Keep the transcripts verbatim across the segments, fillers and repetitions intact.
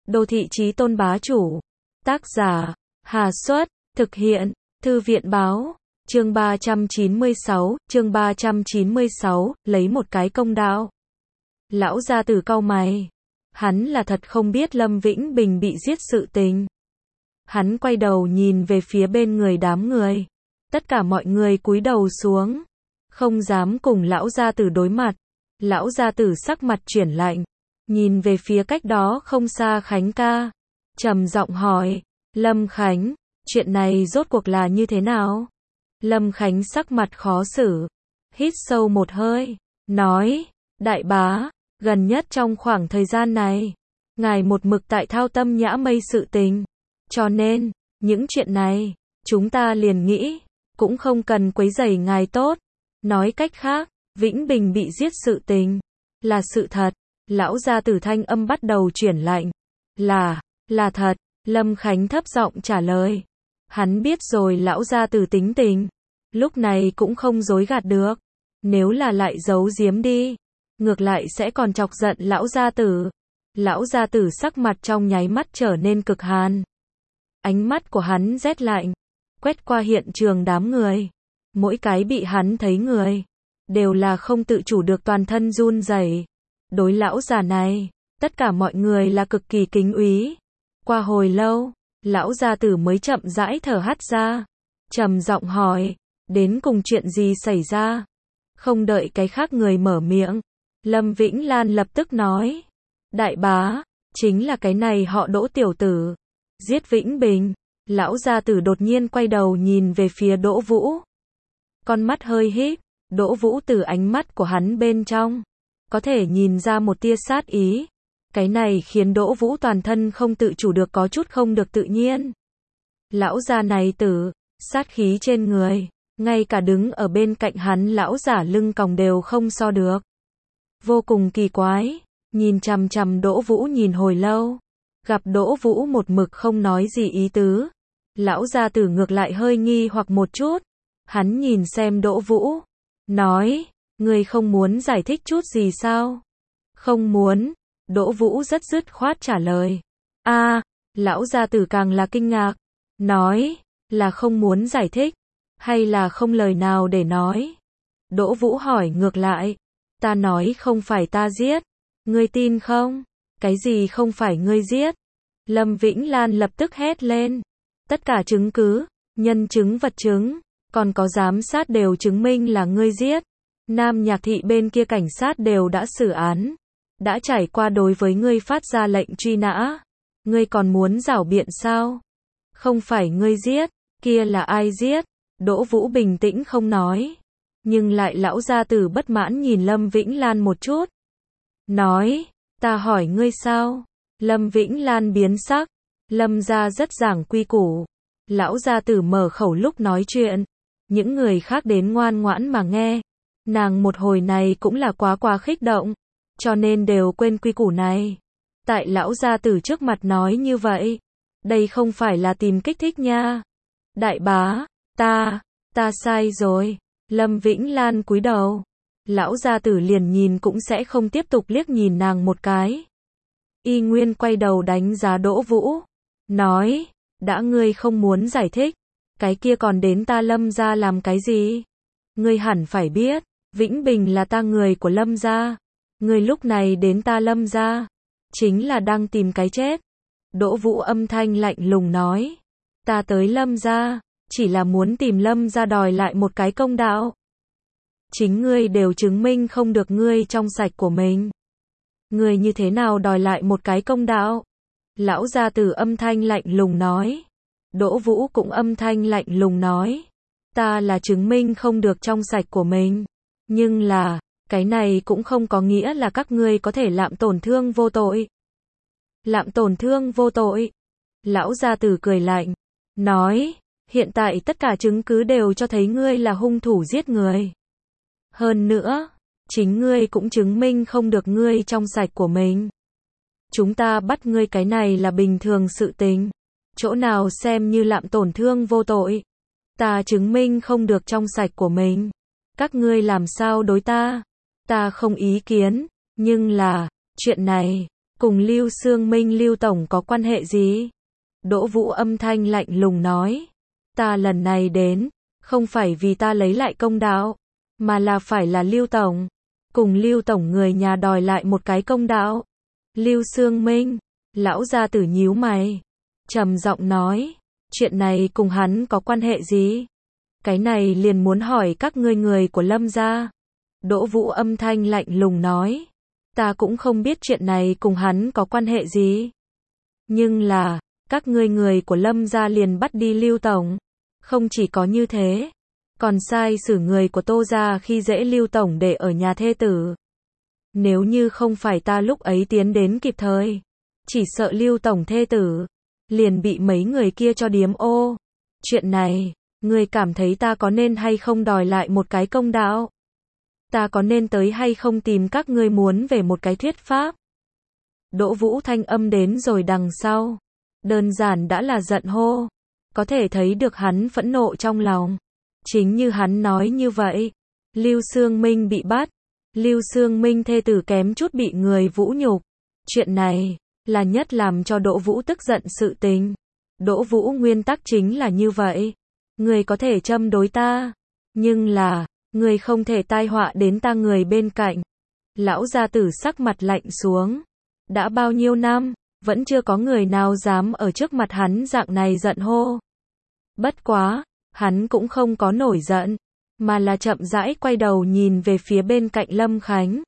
Đô thị chí tôn bá chủ. Tác giả, Hà Xuất, thực hiện, Thư viện báo. Chương ba trăm chín mươi sáu, chương ba trăm chín mươi sáu, lấy một cái công đạo. Lão gia tử cau mày. Hắn là thật không biết Lâm Vĩnh Bình bị giết sự tình. Hắn quay đầu nhìn về phía bên người đám người. Tất cả mọi người cúi đầu xuống, không dám cùng lão gia tử đối mặt. Lão gia tử sắc mặt chuyển lạnh, nhìn về phía cách đó không xa Khánh ca, trầm giọng hỏi, Lâm Khánh, chuyện này rốt cuộc là như thế nào? Lâm Khánh sắc mặt khó xử, hít sâu một hơi, nói, đại bá, gần nhất trong khoảng thời gian này, ngài một mực tại thao tâm nhã mây sự tình, cho nên, những chuyện này, chúng ta liền nghĩ, cũng không cần quấy rầy ngài tốt. Nói cách khác, Vĩnh Bình bị giết sự tình, là sự thật. Lão gia tử thanh âm bắt đầu chuyển lạnh. Là, là thật. Lâm Khánh thấp giọng trả lời. Hắn biết rồi lão gia tử tính tình, lúc này cũng không dối gạt được. Nếu là lại giấu giếm đi, ngược lại sẽ còn chọc giận lão gia tử. Lão gia tử sắc mặt trong nháy mắt trở nên cực hàn. Ánh mắt của hắn rét lạnh, quét qua hiện trường đám người. Mỗi cái bị hắn thấy người, đều là không tự chủ được toàn thân run rẩy. Đối lão già này, tất cả mọi người là cực kỳ kính úy. Qua hồi lâu, lão gia tử mới chậm rãi thở hắt ra, trầm giọng hỏi, đến cùng chuyện gì xảy ra? Không đợi cái khác người mở miệng, Lâm Vĩnh Lan lập tức nói, đại bá, chính là cái này họ Đỗ tiểu tử, giết Vĩnh Bình. Lão gia tử đột nhiên quay đầu nhìn về phía Đỗ Vũ. Con mắt hơi híp, Đỗ Vũ từ ánh mắt của hắn bên trong, có thể nhìn ra một tia sát ý. Cái này khiến Đỗ Vũ toàn thân không tự chủ được có chút không được tự nhiên. Lão già này tử, sát khí trên người, ngay cả đứng ở bên cạnh hắn lão giả lưng còng đều không so được. Vô cùng kỳ quái, nhìn chằm chằm Đỗ Vũ nhìn hồi lâu, gặp Đỗ Vũ một mực không nói gì ý tứ. Lão gia tử ngược lại hơi nghi hoặc một chút. Hắn nhìn xem Đỗ Vũ, nói, ngươi không muốn giải thích chút gì sao? Không muốn. Đỗ Vũ rất dứt khoát trả lời. A, à, lão gia tử càng là kinh ngạc, nói, là không muốn giải thích, hay là không lời nào để nói? Đỗ Vũ hỏi ngược lại, ta nói không phải ta giết, ngươi tin không? Cái gì không phải ngươi giết? Lâm Vĩnh Lan lập tức hét lên, tất cả chứng cứ, nhân chứng vật chứng, còn có giám sát đều chứng minh là ngươi giết. Nam Nhạc thị bên kia cảnh sát đều đã xử án, đã trải qua đối với ngươi phát ra lệnh truy nã. Ngươi còn muốn giảo biện sao? Không phải ngươi giết, kia là ai giết? Đỗ Vũ bình tĩnh không nói, nhưng lại lão gia tử bất mãn nhìn Lâm Vĩnh Lan một chút. Nói, ta hỏi ngươi sao? Lâm Vĩnh Lan biến sắc, Lâm gia rất giảng quy củ. Lão gia tử mở khẩu lúc nói chuyện, những người khác đến ngoan ngoãn mà nghe. Nàng một hồi này cũng là quá quá khích động, cho nên đều quên quy củ này. Tại lão gia tử trước mặt nói như vậy, đây không phải là tìm kích thích nha. Đại bá, ta, ta sai rồi. Lâm Vĩnh Lan cúi đầu. Lão gia tử liền nhìn cũng sẽ không tiếp tục liếc nhìn nàng một cái. Y nguyên quay đầu đánh giá Đỗ Vũ, nói, đã ngươi không muốn giải thích, cái kia còn đến ta Lâm gia làm cái gì? Ngươi hẳn phải biết, Vĩnh Bình là ta người của Lâm gia. Ngươi lúc này đến ta Lâm gia, chính là đang tìm cái chết. Đỗ Vũ âm thanh lạnh lùng nói, ta tới Lâm gia, chỉ là muốn tìm Lâm gia đòi lại một cái công đạo. Chính ngươi đều chứng minh không được ngươi trong sạch của mình. Ngươi như thế nào đòi lại một cái công đạo? Lão gia tử âm thanh lạnh lùng nói. Đỗ Vũ cũng âm thanh lạnh lùng nói, ta là chứng minh không được trong sạch của mình. Nhưng là, cái này cũng không có nghĩa là các ngươi có thể lạm tổn thương vô tội. Lạm tổn thương vô tội. Lão gia tử cười lạnh, nói, hiện tại tất cả chứng cứ đều cho thấy ngươi là hung thủ giết người. Hơn nữa, chính ngươi cũng chứng minh không được ngươi trong sạch của mình. Chúng ta bắt ngươi cái này là bình thường sự tình. Chỗ nào xem như lạm tổn thương vô tội. Ta chứng minh không được trong sạch của mình. Các ngươi làm sao đối ta? Ta không ý kiến, nhưng là, chuyện này, Cùng Lưu Sương Minh Lưu Tổng có quan hệ gì? Đỗ Vũ âm thanh lạnh lùng nói. Ta lần này đến, không phải vì ta lấy lại công đạo, mà là phải là Lưu Tổng. Cùng Lưu Tổng người nhà đòi lại một cái công đạo. Lưu Sương Minh, lão gia tử nhíu mày, trầm giọng nói, chuyện này cùng hắn có quan hệ gì? Cái này liền muốn hỏi các ngươi người của Lâm gia. Đỗ Vũ âm thanh lạnh lùng nói, ta cũng không biết chuyện này cùng hắn có quan hệ gì. Nhưng là, các ngươi người của Lâm gia liền bắt đi Lưu Tổng. Không chỉ có như thế, còn sai xử người của Tô gia khi dễ Lưu Tổng để ở nhà thê tử. Nếu như không phải ta lúc ấy tiến đến kịp thời, chỉ sợ Lưu Tổng thê tử liền bị mấy người kia cho điếm ô. Chuyện này, ngươi cảm thấy ta có nên hay không đòi lại một cái công đạo? Ta có nên tới hay không tìm các ngươi muốn về một cái thuyết pháp? Đỗ Vũ thanh âm đến rồi đằng sau, đơn giản đã là giận hô, có thể thấy được hắn phẫn nộ trong lòng. Chính như hắn nói như vậy, Lưu Sương Minh bị bắt, Lưu Sương Minh thê tử kém chút bị người vũ nhục. Chuyện này là nhất làm cho Đỗ Vũ tức giận sự tình. Đỗ Vũ nguyên tắc chính là như vậy. Người có thể châm đối ta, nhưng là, người không thể tai họa đến ta người bên cạnh. Lão gia tử sắc mặt lạnh xuống. Đã bao nhiêu năm, vẫn chưa có người nào dám ở trước mặt hắn dạng này giận hô. Bất quá, hắn cũng không có nổi giận, mà là chậm rãi quay đầu nhìn về phía bên cạnh Lâm Khánh.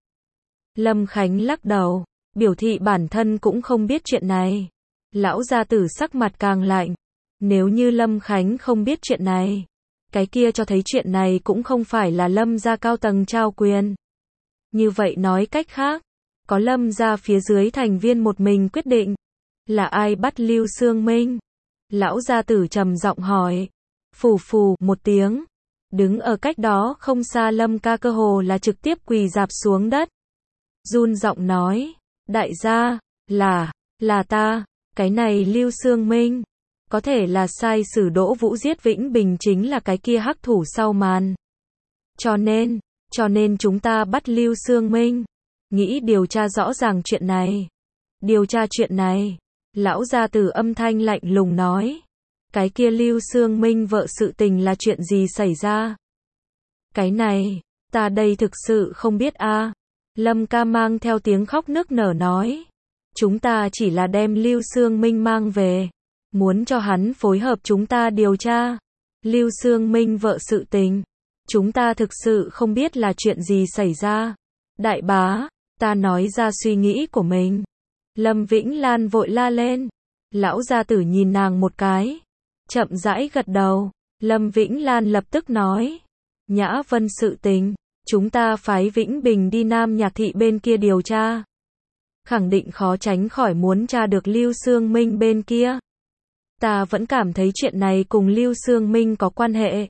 Lâm Khánh lắc đầu, biểu thị bản thân cũng không biết chuyện này. Lão gia tử sắc mặt càng lạnh. Nếu như Lâm Khánh không biết chuyện này, cái kia cho thấy chuyện này cũng không phải là Lâm gia cao tầng trao quyền. Như vậy nói cách khác, có Lâm gia phía dưới thành viên một mình quyết định. Là ai bắt Lưu Sương Minh? Lão gia tử trầm giọng hỏi. Phù phù một tiếng, đứng ở cách đó không xa Lâm ca cơ hồ là trực tiếp quỳ rạp xuống đất. Run giọng nói, đại gia, là, là ta, cái này Lưu Sương Minh, có thể là sai sử Đỗ Vũ giết Vĩnh Bình chính là cái kia hắc thủ sau màn. Cho nên, cho nên chúng ta bắt Lưu Sương Minh, nghĩ điều tra rõ ràng chuyện này. Điều tra chuyện này, lão gia tử âm thanh lạnh lùng nói. Cái kia Lưu Sương Minh vợ sự tình là chuyện gì xảy ra? Cái này, ta đây thực sự không biết a. À. Lâm ca mang theo tiếng khóc nức nở nói. Chúng ta chỉ là đem Lưu Sương Minh mang về, muốn cho hắn phối hợp chúng ta điều tra. Lưu Sương Minh vợ sự tình, chúng ta thực sự không biết là chuyện gì xảy ra. Đại bá, ta nói ra suy nghĩ của mình. Lâm Vĩnh Lan vội la lên. Lão gia tử nhìn nàng một cái, chậm rãi gật đầu. Lâm Vĩnh Lan lập tức nói, Nhã Vân sự tình, chúng ta phái Vĩnh Bình đi Nam Nhạc Thị bên kia điều tra. Khẳng định khó tránh khỏi muốn tra được Lưu Sương Minh bên kia. Ta vẫn cảm thấy chuyện này cùng Lưu Sương Minh có quan hệ.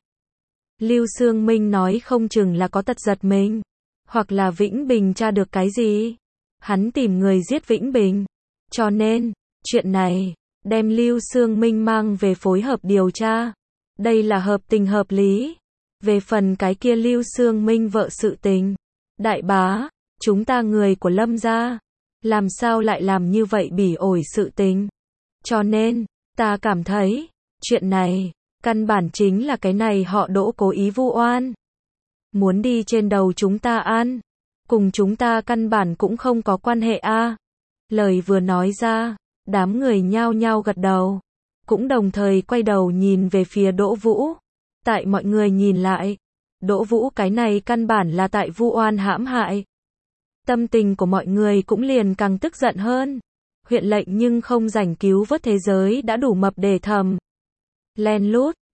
Lưu Sương Minh nói không chừng là có tật giật mình, hoặc là Vĩnh Bình tra được cái gì. Hắn tìm người giết Vĩnh Bình. Cho nên, chuyện này, đem Lưu Sương Minh mang về phối hợp điều tra. Đây là hợp tình hợp lý. Về phần cái kia Lưu Sương Minh vợ sự tình, đại bá, chúng ta người của Lâm gia, làm sao lại làm như vậy bỉ ổi sự tình. Cho nên, ta cảm thấy, chuyện này, căn bản chính là cái này họ Đỗ cố ý vu oan. Muốn đi trên đầu chúng ta ăn, cùng chúng ta căn bản cũng không có quan hệ a. À. Lời vừa nói ra, đám người nhao nhao gật đầu, cũng đồng thời quay đầu nhìn về phía Đỗ Vũ. Tại mọi người nhìn lại, Đỗ Vũ cái này căn bản là tại vu oan hãm hại. Tâm tình của mọi người cũng liền càng tức giận hơn. Huyện lệnh nhưng không rảnh cứu vớt thế giới đã đủ mập để thầm. Len lút,